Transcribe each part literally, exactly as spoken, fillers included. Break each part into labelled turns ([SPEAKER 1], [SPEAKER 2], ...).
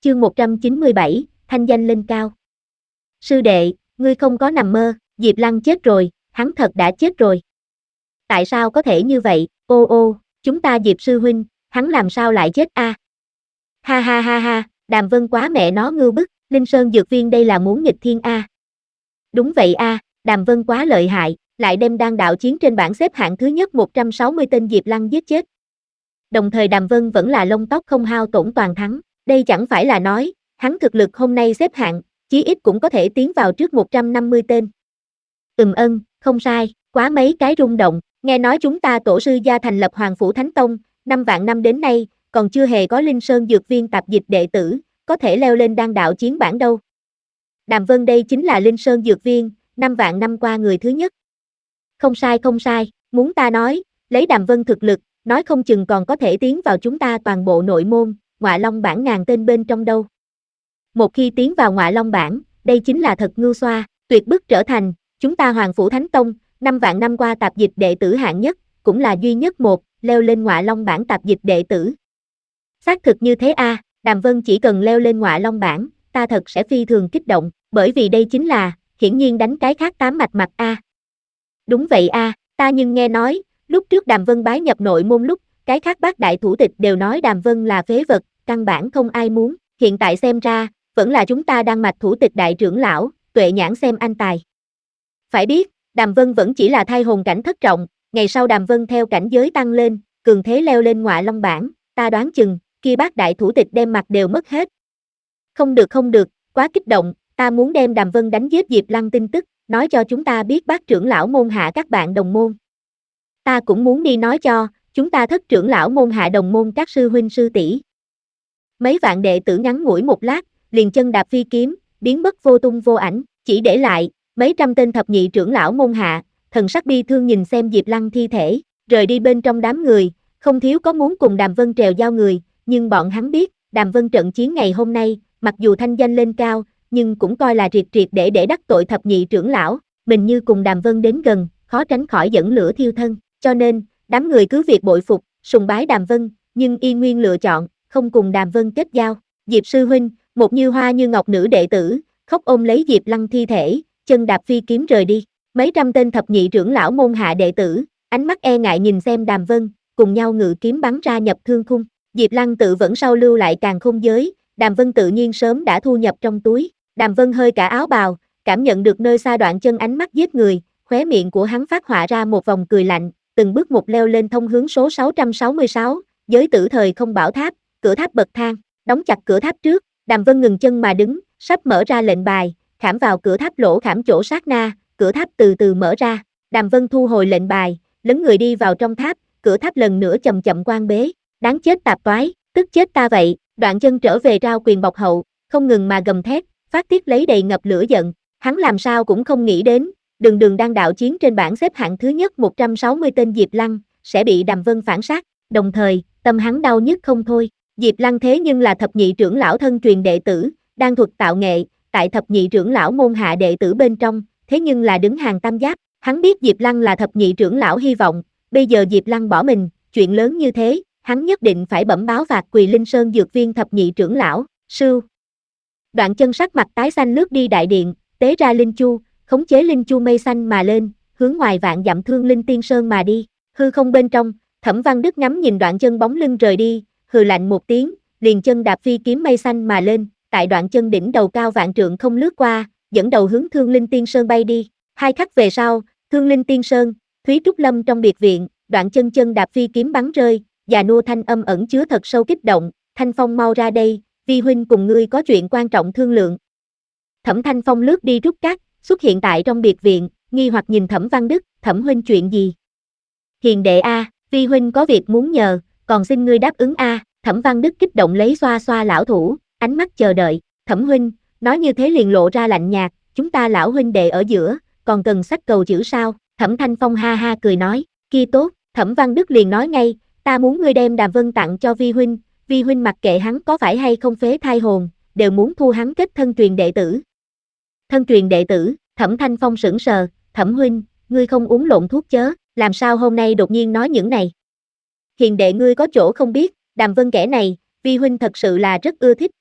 [SPEAKER 1] Chương một trăm chín mươi bảy, thanh danh lên cao. Sư đệ, ngươi không có nằm mơ, Diệp Lăng chết rồi, hắn thật đã chết rồi. Tại sao có thể như vậy, ô ô, chúng ta Diệp sư huynh, hắn làm sao lại chết a? À? Ha ha ha ha, Đàm Vân quá mẹ nó ngưu bức, Linh Sơn dược viên đây là muốn nghịch thiên a. À. Đúng vậy a, à, Đàm Vân quá lợi hại, lại đem đan đạo chiến trên bảng xếp hạng thứ nhất một trăm sáu mươi tên Diệp Lăng giết chết. Đồng thời Đàm Vân vẫn là lông tóc không hao tổn toàn thắng. Đây chẳng phải là nói, hắn thực lực hôm nay xếp hạng, chí ít cũng có thể tiến vào trước một trăm năm mươi tên. Ừm ân, không sai, quá mấy cái rung động, nghe nói chúng ta tổ sư gia thành lập Hoàng Phủ Thánh Tông, năm vạn năm đến nay, còn chưa hề có Linh Sơn dược viên tạp dịch đệ tử, có thể leo lên đan đạo chiến bảng đâu. Đàm Vân đây chính là Linh Sơn dược viên, năm vạn năm qua người thứ nhất. Không sai không sai, muốn ta nói, lấy Đàm Vân thực lực, nói không chừng còn có thể tiến vào chúng ta toàn bộ nội môn, Ngọa Long bảng ngàn tên bên trong đâu. Một khi tiến vào Ngọa Long bảng, đây chính là thật ngưu xoa, tuyệt bức trở thành, chúng ta Hoàng Phủ Thánh Tông, năm vạn năm qua tạp dịch đệ tử hạng nhất, cũng là duy nhất một, leo lên Ngọa Long bảng tạp dịch đệ tử. Xác thực như thế a, à, Đàm Vân chỉ cần leo lên Ngọa Long bảng, ta thật sẽ phi thường kích động, bởi vì đây chính là, hiển nhiên đánh cái khác tám mạch mặt a. À. Đúng vậy a, à, ta nhưng nghe nói, lúc trước Đàm Vân bái nhập nội môn lúc, cái khác bác đại thủ tịch đều nói Đàm Vân là phế vật, căn bản không ai muốn, hiện tại xem ra, vẫn là chúng ta đang mạch thủ tịch đại trưởng lão, tuệ nhãn xem anh tài. Phải biết, Đàm Vân vẫn chỉ là thai hồn cảnh thất trọng, ngày sau Đàm Vân theo cảnh giới tăng lên, cường thế leo lên Ngọa Long bảng, ta đoán chừng, kia bác đại thủ tịch đem mặt đều mất hết. Không được không được, quá kích động, ta muốn đem Đàm Vân đánh giết Diệp Lăng tin tức, nói cho chúng ta biết bác trưởng lão môn hạ các bạn đồng môn. Ta cũng muốn đi nói cho, chúng ta thất trưởng lão môn hạ đồng môn các sư huynh sư tỷ. Mấy vạn đệ tử ngắn ngủi một lát, liền chân đạp phi kiếm, biến mất vô tung vô ảnh, chỉ để lại mấy trăm tên thập nhị trưởng lão môn hạ, thần sắc bi thương nhìn xem Diệp Lăng thi thể, rời đi bên trong đám người, không thiếu có muốn cùng Đàm Vân trèo giao người, nhưng bọn hắn biết, Đàm Vân trận chiến ngày hôm nay, mặc dù thanh danh lên cao, nhưng cũng coi là triệt triệt để để đắc tội thập nhị trưởng lão, mình như cùng Đàm Vân đến gần, khó tránh khỏi dẫn lửa thiêu thân, cho nên, đám người cứ việc bội phục, sùng bái Đàm Vân, nhưng y nguyên lựa chọn, không cùng Đàm Vân kết giao. Diệp sư huynh, một như hoa như ngọc nữ đệ tử, khóc ôm lấy Diệp Lăng thi thể, chân đạp phi kiếm rời đi. Mấy trăm tên thập nhị trưởng lão môn hạ đệ tử, ánh mắt e ngại nhìn xem Đàm Vân, cùng nhau ngự kiếm bắn ra nhập thương khung. Diệp Lăng tự vẫn sau lưu lại càn khôn giới, Đàm Vân tự nhiên sớm đã thu nhập trong túi. Đàm Vân hơi cả áo bào, cảm nhận được nơi xa đoạn chân ánh mắt giết người, khóe miệng của hắn phát họa ra một vòng cười lạnh, từng bước một leo lên thông hướng số sáu trăm sáu mươi sáu, giới tử thời không bảo tháp, cửa tháp bậc thang, đóng chặt cửa tháp trước, Đàm Vân ngừng chân mà đứng, sắp mở ra lệnh bài, khảm vào cửa tháp lỗ khảm chỗ sát na, cửa tháp từ từ mở ra, Đàm Vân thu hồi lệnh bài, lấn người đi vào trong tháp, cửa tháp lần nữa chậm chậm quan bế, đáng chết tạp toái, tức chết ta vậy, đoạn chân trở về rao quyền bọc hậu, không ngừng mà gầm thét, phát tiết lấy đầy ngập lửa giận, hắn làm sao cũng không nghĩ đến, đường đường đang đạo chiến trên bảng xếp hạng thứ nhất một trăm sáu mươi tên Diệp Lăng, sẽ bị Đàm Vân phản sát, đồng thời, tâm hắn đau nhức không thôi, Diệp Lăng thế nhưng là thập nhị trưởng lão thân truyền đệ tử, đang thuật tạo nghệ, tại thập nhị trưởng lão môn hạ đệ tử bên trong, thế nhưng là đứng hàng tam giáp, hắn biết Diệp Lăng là thập nhị trưởng lão hy vọng, bây giờ Diệp Lăng bỏ mình, chuyện lớn như thế, hắn nhất định phải bẩm báo phạt quỳ Linh Sơn dược viên thập nhị trưởng lão, sưu. Đoạn chân sắc mặt tái xanh lướt đi đại điện, tế ra linh chu, khống chế linh chu mây xanh mà lên, hướng ngoài vạn dặm Thương Linh Tiên Sơn mà đi, hư không bên trong, Thẩm Văn Đức ngắm nhìn đoạn chân bóng lưng rời đi, hừ lạnh một tiếng, liền chân đạp phi kiếm mây xanh mà lên, tại đoạn chân đỉnh đầu cao vạn trượng không lướt qua, dẫn đầu hướng Thương Linh Tiên Sơn bay đi. Hai khắc về sau, Thương Linh Tiên Sơn, Thúy Trúc Lâm trong biệt viện, đoạn chân chân đạp phi kiếm bắn rơi, già nua thanh âm ẩn chứa thật sâu kích động, Thanh Phong mau ra đây, vi huynh cùng ngươi có chuyện quan trọng thương lượng. Thẩm Thanh Phong lướt đi rút cát, xuất hiện tại trong biệt viện, nghi hoặc nhìn Thẩm Văn Đức, Thẩm huynh chuyện gì? Hiền đệ a, vi huynh có việc muốn nhờ, còn xin ngươi đáp ứng a. Thẩm Văn Đức kích động lấy xoa xoa lão thủ, ánh mắt chờ đợi, Thẩm huynh, nói như thế liền lộ ra lạnh nhạt, chúng ta lão huynh đệ ở giữa, còn cần sách cầu chữ sao? Thẩm Thanh Phong ha ha cười nói, kia tốt, Thẩm Văn Đức liền nói ngay, ta muốn ngươi đem Đàm Vân tặng cho vi huynh, vi huynh mặc kệ hắn có phải hay không phế thai hồn, đều muốn thu hắn kết thân truyền đệ tử. Thân truyền đệ tử, Thẩm Thanh Phong sững sờ, Thẩm huynh, ngươi không uống lộn thuốc chớ, làm sao hôm nay đột nhiên nói những này? Hiền đệ ngươi có chỗ không biết, Đàm Vân kẻ này, vi huynh thật sự là rất ưa thích,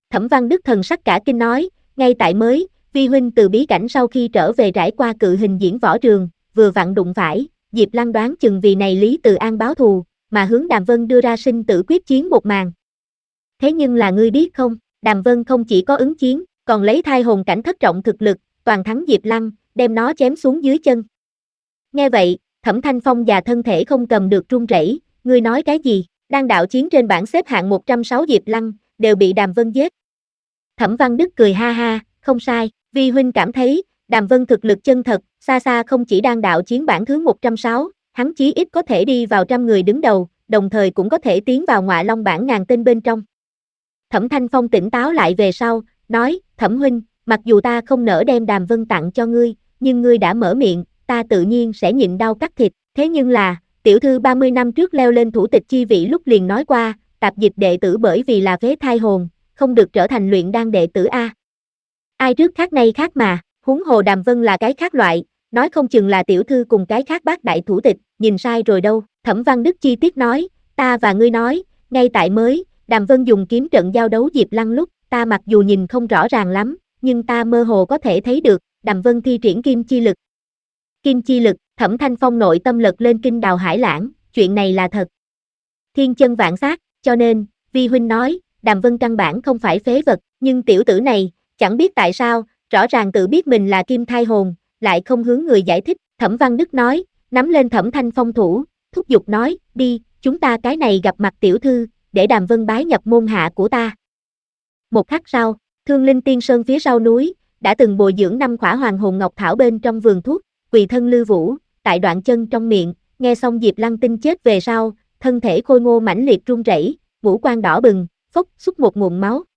[SPEAKER 1] Thẩm Văn Đức thần sắc cả kinh nói, ngay tại mới, vi huynh từ bí cảnh sau khi trở về trải qua cự hình diễn võ trường, vừa vặn đụng phải, Diệp Lăng đoán chừng vì này Lý Từ An báo thù, mà hướng Đàm Vân đưa ra sinh tử quyết chiến một màn. Thế nhưng là ngươi biết không, Đàm Vân không chỉ có ứng chiến, còn lấy thai hồn cảnh thất trọng thực lực, toàn thắng Diệp Lăng, đem nó chém xuống dưới chân. Nghe vậy, Thẩm Thanh Phong và thân thể không cầm được run rẩy, ngươi nói cái gì? Đang đạo chiến trên bảng xếp hạng một trăm sáu Diệp Lăng, đều bị Đàm Vân giết. Thẩm Văn Đức cười ha ha, không sai, vi huynh cảm thấy, Đàm Vân thực lực chân thật, xa xa không chỉ đang đạo chiến bảng thứ một trăm sáu, hắn chí ít có thể đi vào trăm người đứng đầu, đồng thời cũng có thể tiến vào Ngọa Long bảng ngàn tên bên trong. Thẩm Thanh Phong tỉnh táo lại về sau, nói, Thẩm huynh, mặc dù ta không nỡ đem Đàm Vân tặng cho ngươi, nhưng ngươi đã mở miệng, ta tự nhiên sẽ nhịn đau cắt thịt, thế nhưng là, tiểu thư ba mươi năm trước leo lên thủ tịch chi vị lúc liền nói qua, tạp dịch đệ tử bởi vì là phế thai hồn, không được trở thành luyện đan đệ tử A. Ai trước khác nay khác mà, huống hồ Đàm Vân là cái khác loại, nói không chừng là tiểu thư cùng cái khác bác đại thủ tịch, nhìn sai rồi đâu. Thẩm Văn Đức chi tiết nói, ta và ngươi nói, ngay tại mới, Đàm Vân dùng kiếm trận giao đấu Diệp Lăng lúc, ta mặc dù nhìn không rõ ràng lắm, nhưng ta mơ hồ có thể thấy được, Đàm Vân thi triển kim chi lực. Kim chi lực, Thẩm Thanh Phong nội tâm lật lên kinh đào hải lãng, chuyện này là thật. Thiên chân vạn sát, cho nên, vi huynh nói, Đàm Vân căn bản không phải phế vật, nhưng tiểu tử này, chẳng biết tại sao, rõ ràng tự biết mình là kim thai hồn, lại không hướng người giải thích, Thẩm Văn Đức nói, nắm lên Thẩm Thanh Phong thủ, thúc giục nói, đi, chúng ta cái này gặp mặt tiểu thư, để Đàm Vân bái nhập môn hạ của ta. Một khắc sau, Thương Linh Tiên Sơn phía sau núi, đã từng bồi dưỡng năm khỏa hoàng hồn ngọc thảo bên trong vườn thuốc, quỳ thân Lư Vũ, tại đoạn chân trong miệng, nghe xong Diệp Lăng tin chết về sau, thân thể khôi ngô mãnh liệt run rẩy, ngũ quan đỏ bừng, phốc xúc một nguồn máu.